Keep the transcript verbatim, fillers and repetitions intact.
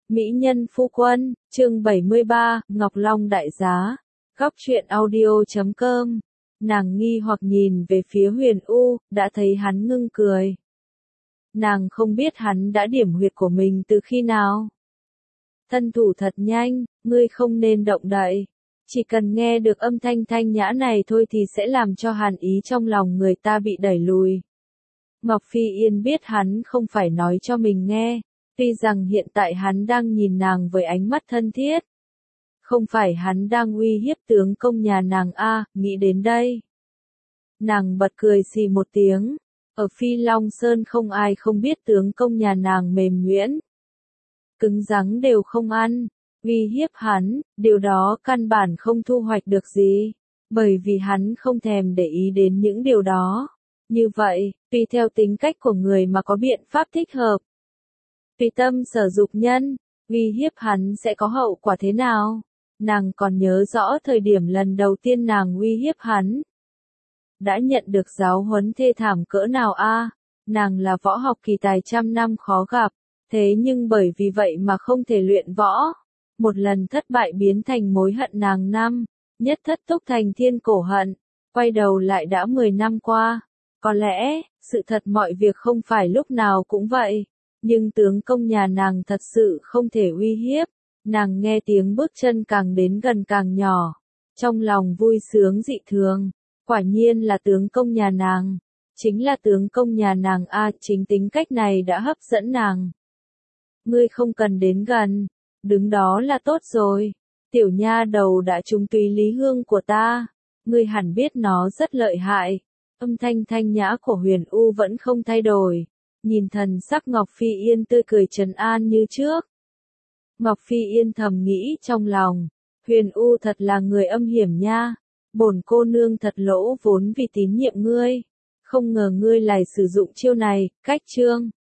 Mỹ nhân phu quân, chương bảy mươi ba, Ngọc Long đại giá. Góc truyện audio chấm com. Nàng nghi hoặc nhìn về phía Huyền U, đã thấy hắn ngưng cười. Nàng không biết hắn đã điểm huyệt của mình từ khi nào. Thân thủ thật nhanh, ngươi không nên động đậy. Chỉ cần nghe được âm thanh thanh nhã này thôi thì sẽ làm cho hàn ý trong lòng người ta bị đẩy lùi. Ngọc Phi Yên biết hắn không phải nói cho mình nghe, tuy rằng hiện tại hắn đang nhìn nàng với ánh mắt thân thiết. Không phải hắn đang uy hiếp tướng công nhà nàng a, nghĩ đến đây. Nàng bật cười xì một tiếng, ở Phi Long Sơn không ai không biết tướng công nhà nàng mềm nhuyễn. Cứng rắn đều không ăn, uy hiếp hắn, điều đó căn bản không thu hoạch được gì, bởi vì hắn không thèm để ý đến những điều đó. Như vậy, tùy theo tính cách của người mà có biện pháp thích hợp. Tùy tâm sở dục nhân, uy hiếp hắn sẽ có hậu quả thế nào? Nàng còn nhớ rõ thời điểm lần đầu tiên nàng uy hiếp hắn. Đã nhận được giáo huấn thê thảm cỡ nào a? Nàng là võ học kỳ tài trăm năm khó gặp, thế nhưng bởi vì vậy mà không thể luyện võ. Một lần thất bại biến thành mối hận nàng năm, nhất thất túc thành thiên cổ hận, quay đầu lại đã mười năm qua. Có lẽ, sự thật mọi việc không phải lúc nào cũng vậy, nhưng tướng công nhà nàng thật sự không thể uy hiếp. Nàng nghe tiếng bước chân càng đến gần càng nhỏ, trong lòng vui sướng dị thường, quả nhiên là tướng công nhà nàng, chính là tướng công nhà nàng a, chính tính cách này đã hấp dẫn nàng. Ngươi không cần đến gần, đứng đó là tốt rồi, tiểu nha đầu đã trúng tùy lý hương của ta, ngươi hẳn biết nó rất lợi hại. Âm thanh thanh nhã của Huyền U vẫn không thay đổi, nhìn thần sắc Ngọc Phi Yên tươi cười trấn an như trước. Ngọc Phi Yên thầm nghĩ trong lòng, Huyền U thật là người âm hiểm nha, bổn cô nương thật lỗ vốn vì tín nhiệm ngươi, không ngờ ngươi lại sử dụng chiêu này, cách chương.